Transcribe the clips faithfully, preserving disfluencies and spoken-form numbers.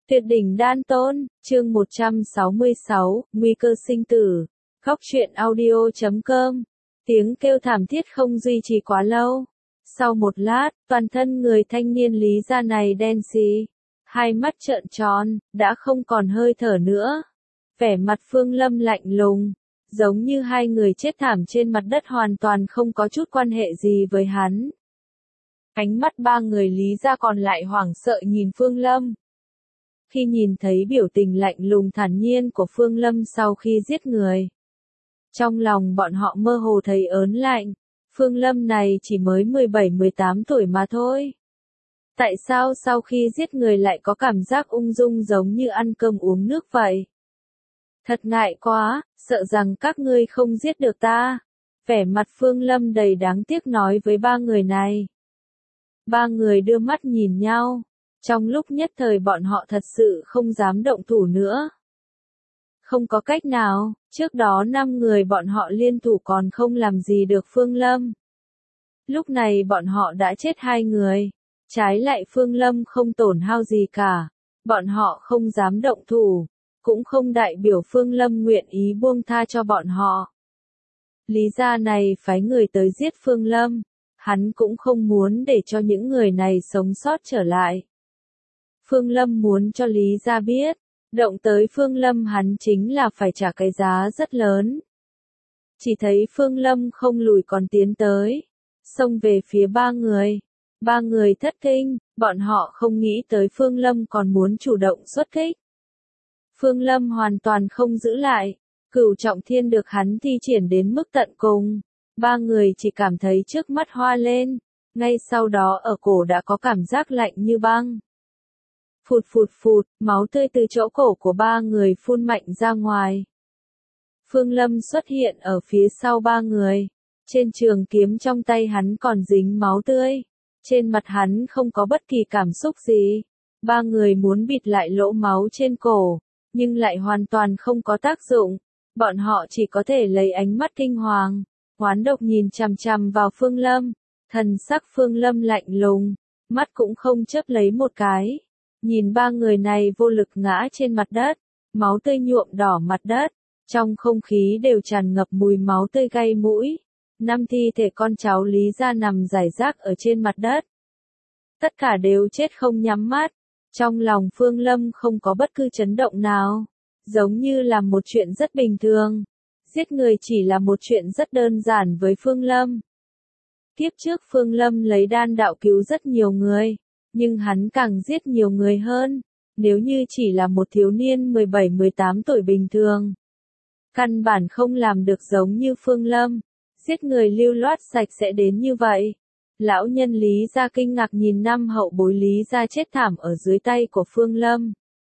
Tuyệt đỉnh đan tôn, chương một trăm sáu mươi sáu, nguy cơ sinh tử. Góc truyện audio chấm com. Tiếng kêu thảm thiết không duy trì quá lâu. Sau một lát, toàn thân người thanh niên Lý gia này đen xì, hai mắt trợn tròn, đã không còn hơi thở nữa. Vẻ mặt Phương Lâm lạnh lùng, giống như hai người chết thảm trên mặt đất hoàn toàn không có chút quan hệ gì với hắn. Ánh mắt ba người Lý gia còn lại hoảng sợ nhìn Phương Lâm. Khi nhìn thấy biểu tình lạnh lùng thản nhiên của Phương Lâm sau khi giết người, trong lòng bọn họ mơ hồ thấy ớn lạnh. Phương Lâm này chỉ mới mười bảy mười tám tuổi mà thôi. Tại sao sau khi giết người lại có cảm giác ung dung giống như ăn cơm uống nước vậy? Thật ngại quá, sợ rằng các ngươi không giết được ta. Vẻ mặt Phương Lâm đầy đáng tiếc nói với ba người này. Ba người đưa mắt nhìn nhau. Trong lúc nhất thời bọn họ thật sự không dám động thủ nữa. Không có cách nào, trước đó năm người bọn họ liên thủ còn không làm gì được Phương Lâm. Lúc này bọn họ đã chết hai người, trái lại Phương Lâm không tổn hao gì cả. Bọn họ không dám động thủ, cũng không đại biểu Phương Lâm nguyện ý buông tha cho bọn họ. Lý gia này phái người tới giết Phương Lâm, hắn cũng không muốn để cho những người này sống sót trở lại. Phương Lâm muốn cho Lý gia biết, động tới Phương Lâm hắn chính là phải trả cái giá rất lớn. Chỉ thấy Phương Lâm không lùi còn tiến tới, xông về phía ba người. Ba người thất kinh, bọn họ không nghĩ tới Phương Lâm còn muốn chủ động xuất kích. Phương Lâm hoàn toàn không giữ lại, cửu trọng thiên được hắn thi triển đến mức tận cùng. Ba người chỉ cảm thấy trước mắt hoa lên, ngay sau đó ở cổ đã có cảm giác lạnh như băng. Phụt phụt phụt, máu tươi từ chỗ cổ của ba người phun mạnh ra ngoài. Phương Lâm xuất hiện ở phía sau ba người. Trên trường kiếm trong tay hắn còn dính máu tươi. Trên mặt hắn không có bất kỳ cảm xúc gì. Ba người muốn bịt lại lỗ máu trên cổ, nhưng lại hoàn toàn không có tác dụng. Bọn họ chỉ có thể lấy ánh mắt kinh hoàng, oán độc nhìn chằm chằm vào Phương Lâm. Thần sắc Phương Lâm lạnh lùng, mắt cũng không chớp lấy một cái. Nhìn ba người này vô lực ngã trên mặt đất, máu tươi nhuộm đỏ mặt đất, trong không khí đều tràn ngập mùi máu tươi gây mũi. Năm thi thể con cháu Lý gia nằm rải rác ở trên mặt đất. Tất cả đều chết không nhắm mắt. Trong lòng Phương Lâm không có bất cứ chấn động nào, giống như là một chuyện rất bình thường. Giết người chỉ là một chuyện rất đơn giản với Phương Lâm. Kiếp trước Phương Lâm lấy đan đạo cứu rất nhiều người. Nhưng hắn càng giết nhiều người hơn, nếu như chỉ là một thiếu niên mười bảy mười tám tuổi bình thường. Căn bản không làm được giống như Phương Lâm, giết người lưu loát sạch sẽ đến như vậy. Lão nhân Lý gia kinh ngạc nhìn năm hậu bối Lý gia chết thảm ở dưới tay của Phương Lâm.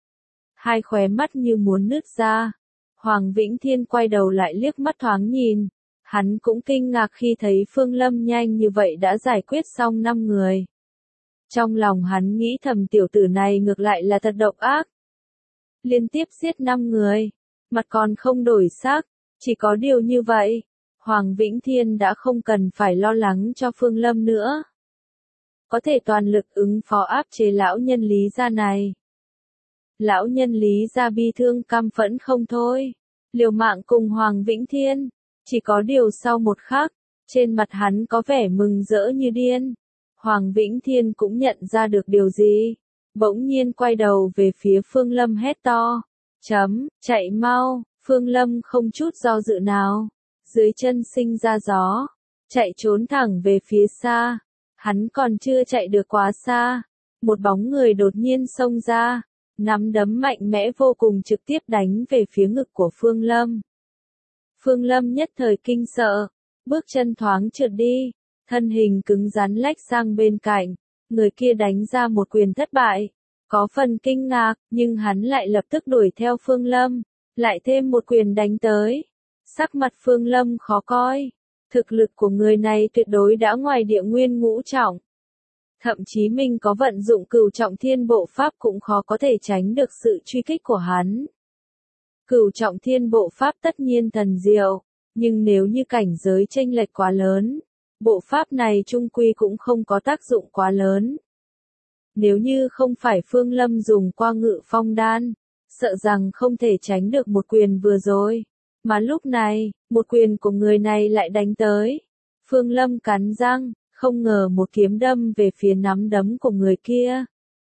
Hai khóe mắt như muốn nứt ra. Hoàng Vĩnh Thiên quay đầu lại liếc mắt thoáng nhìn. Hắn cũng kinh ngạc khi thấy Phương Lâm nhanh như vậy đã giải quyết xong năm người. Trong lòng hắn nghĩ thầm tiểu tử này ngược lại là thật độc ác. Liên tiếp giết năm người, mặt còn không đổi sắc, chỉ có điều như vậy, Hoàng Vĩnh Thiên đã không cần phải lo lắng cho Phương Lâm nữa. Có thể toàn lực ứng phó áp chế lão nhân Lý gia này. Lão nhân Lý gia bi thương căm phẫn không thôi, liều mạng cùng Hoàng Vĩnh Thiên, chỉ có điều sau một khắc, trên mặt hắn có vẻ mừng rỡ như điên. Hoàng Vĩnh Thiên cũng nhận ra được điều gì, bỗng nhiên quay đầu về phía Phương Lâm hét to, chấm, chạy mau. Phương Lâm không chút do dự nào, dưới chân sinh ra gió, chạy trốn thẳng về phía xa. Hắn còn chưa chạy được quá xa, một bóng người đột nhiên xông ra, nắm đấm mạnh mẽ vô cùng trực tiếp đánh về phía ngực của Phương Lâm. Phương Lâm nhất thời kinh sợ, bước chân thoáng trượt đi. Thân hình cứng rắn lách sang bên cạnh, người kia đánh ra một quyền thất bại. Có phần kinh ngạc, nhưng hắn lại lập tức đuổi theo Phương Lâm, lại thêm một quyền đánh tới. Sắc mặt Phương Lâm khó coi, thực lực của người này tuyệt đối đã ngoài địa nguyên ngũ trọng. Thậm chí mình có vận dụng cửu trọng thiên bộ pháp cũng khó có thể tránh được sự truy kích của hắn. Cửu trọng thiên bộ pháp tất nhiên thần diệu, nhưng nếu như cảnh giới chênh lệch quá lớn, bộ pháp này chung quy cũng không có tác dụng quá lớn. Nếu như không phải Phương Lâm dùng qua ngự phong đan, sợ rằng không thể tránh được một quyền vừa rồi. Mà lúc này, một quyền của người này lại đánh tới. Phương Lâm cắn răng, không ngờ một kiếm đâm về phía nắm đấm của người kia.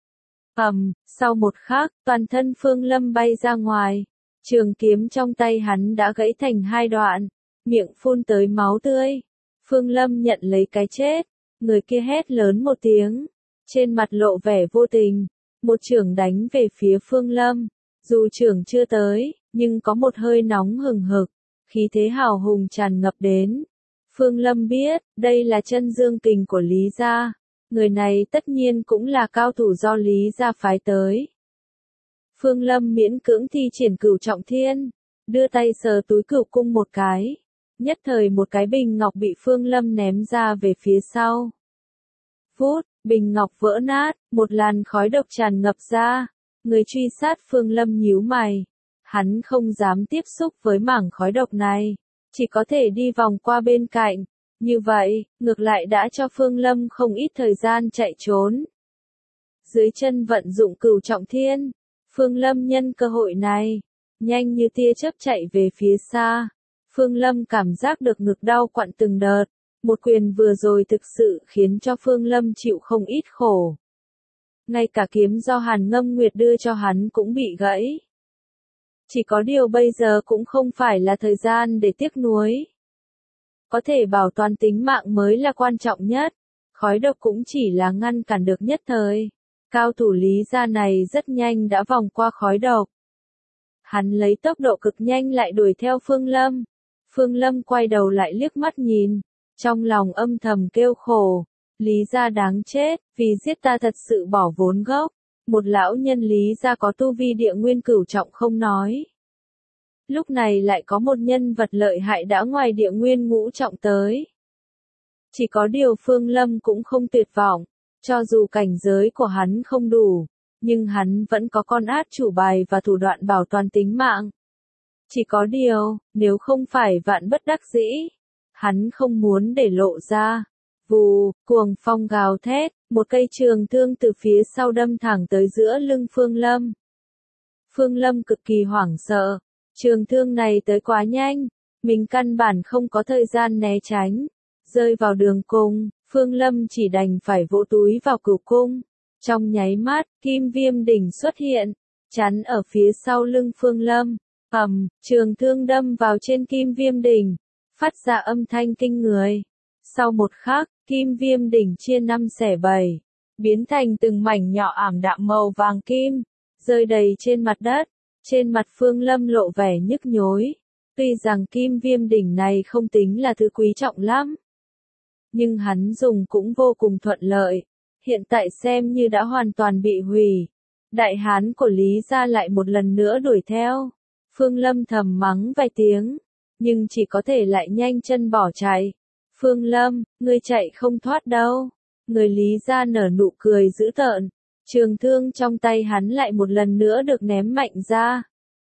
Ầm, sau một khắc, toàn thân Phương Lâm bay ra ngoài. Trường kiếm trong tay hắn đã gãy thành hai đoạn, miệng phun tới máu tươi. Phương Lâm nhận lấy cái chết, người kia hét lớn một tiếng, trên mặt lộ vẻ vô tình, một chưởng đánh về phía Phương Lâm. Dù chưởng chưa tới, nhưng có một hơi nóng hừng hực, khí thế hào hùng tràn ngập đến. Phương Lâm biết, đây là chân dương kình của Lý gia, người này tất nhiên cũng là cao thủ do Lý gia phái tới. Phương Lâm miễn cưỡng thi triển Cửu Trọng Thiên, đưa tay sờ túi cửu cung một cái. Nhất thời một cái bình ngọc bị Phương Lâm ném ra về phía sau. Phút, bình ngọc vỡ nát, một làn khói độc tràn ngập ra. Người truy sát Phương Lâm nhíu mày. Hắn không dám tiếp xúc với mảng khói độc này, chỉ có thể đi vòng qua bên cạnh. Như vậy, ngược lại đã cho Phương Lâm không ít thời gian chạy trốn. Dưới chân vận dụng Cửu Trọng Thiên, Phương Lâm nhân cơ hội này, nhanh như tia chớp chạy về phía xa. Phương Lâm cảm giác được ngực đau quặn từng đợt, một quyền vừa rồi thực sự khiến cho Phương Lâm chịu không ít khổ. Ngay cả kiếm do Hàn Ngâm Nguyệt đưa cho hắn cũng bị gãy. Chỉ có điều bây giờ cũng không phải là thời gian để tiếc nuối. Có thể bảo toàn tính mạng mới là quan trọng nhất, khói độc cũng chỉ là ngăn cản được nhất thời. Cao thủ Lý gia này rất nhanh đã vòng qua khói độc. Hắn lấy tốc độ cực nhanh lại đuổi theo Phương Lâm. Phương Lâm quay đầu lại liếc mắt nhìn, trong lòng âm thầm kêu khổ. Lý gia đáng chết, vì giết ta thật sự bỏ vốn gốc. Một lão nhân Lý gia có tu vi địa nguyên cửu trọng không nói. Lúc này lại có một nhân vật lợi hại đã ngoài địa nguyên ngũ trọng tới. Chỉ có điều Phương Lâm cũng không tuyệt vọng, cho dù cảnh giới của hắn không đủ, nhưng hắn vẫn có con át chủ bài và thủ đoạn bảo toàn tính mạng. Chỉ có điều, nếu không phải vạn bất đắc dĩ, hắn không muốn để lộ ra. Vù, cuồng phong gào thét, một cây trường thương từ phía sau đâm thẳng tới giữa lưng Phương Lâm. Phương Lâm cực kỳ hoảng sợ, trường thương này tới quá nhanh, mình căn bản không có thời gian né tránh, rơi vào đường cùng, Phương Lâm chỉ đành phải vỗ túi vào cửu cung. Trong nháy mắt, kim viêm đỉnh xuất hiện, chắn ở phía sau lưng Phương Lâm. Ầm, trường thương đâm vào trên kim viêm đỉnh, phát ra âm thanh kinh người. Sau một khắc, kim viêm đỉnh chia năm xẻ bảy, biến thành từng mảnh nhỏ ảm đạm màu vàng kim, rơi đầy trên mặt đất. Trên mặt Phương Lâm lộ vẻ nhức nhối. Tuy rằng kim viêm đỉnh này không tính là thứ quý trọng lắm, nhưng hắn dùng cũng vô cùng thuận lợi. Hiện tại xem như đã hoàn toàn bị hủy. Đại hán của Lý gia lại một lần nữa đuổi theo. Phương Lâm thầm mắng vài tiếng, nhưng chỉ có thể lại nhanh chân bỏ chạy. Phương Lâm, ngươi chạy không thoát đâu. Người Lý gia nở nụ cười dữ tợn. Trường thương trong tay hắn lại một lần nữa được ném mạnh ra.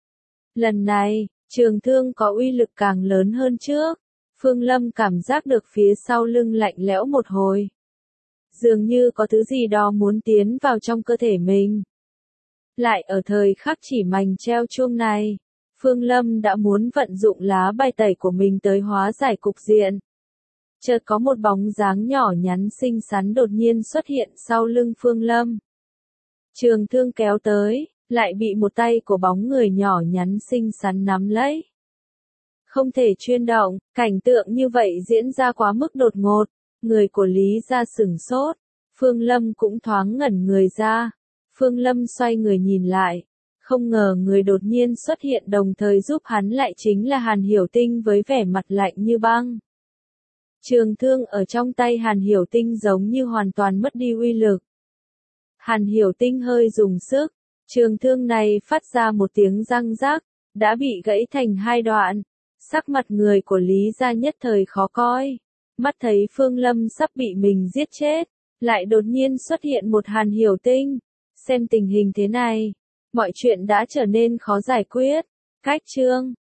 Lần này, trường thương có uy lực càng lớn hơn trước. Phương Lâm cảm giác được phía sau lưng lạnh lẽo một hồi. Dường như có thứ gì đó muốn tiến vào trong cơ thể mình. Lại ở thời khắc chỉ mảnh treo chuông này, Phương Lâm đã muốn vận dụng lá bài tẩy của mình tới hóa giải cục diện. Chợt có một bóng dáng nhỏ nhắn xinh xắn đột nhiên xuất hiện sau lưng Phương Lâm. Trường thương kéo tới, lại bị một tay của bóng người nhỏ nhắn xinh xắn nắm lấy. Không thể chuyên động, cảnh tượng như vậy diễn ra quá mức đột ngột, người của Lý gia sửng sốt, Phương Lâm cũng thoáng ngẩn người ra. Phương Lâm xoay người nhìn lại, không ngờ người đột nhiên xuất hiện đồng thời giúp hắn lại chính là Hàn Hiểu Tinh với vẻ mặt lạnh như băng. Trường thương ở trong tay Hàn Hiểu Tinh giống như hoàn toàn mất đi uy lực. Hàn Hiểu Tinh hơi dùng sức, trường thương này phát ra một tiếng răng rắc, đã bị gãy thành hai đoạn. Sắc mặt người của Lý gia nhất thời khó coi, mắt thấy Phương Lâm sắp bị mình giết chết, lại đột nhiên xuất hiện một Hàn Hiểu Tinh. Xem tình hình thế này, mọi chuyện đã trở nên khó giải quyết. Cách chương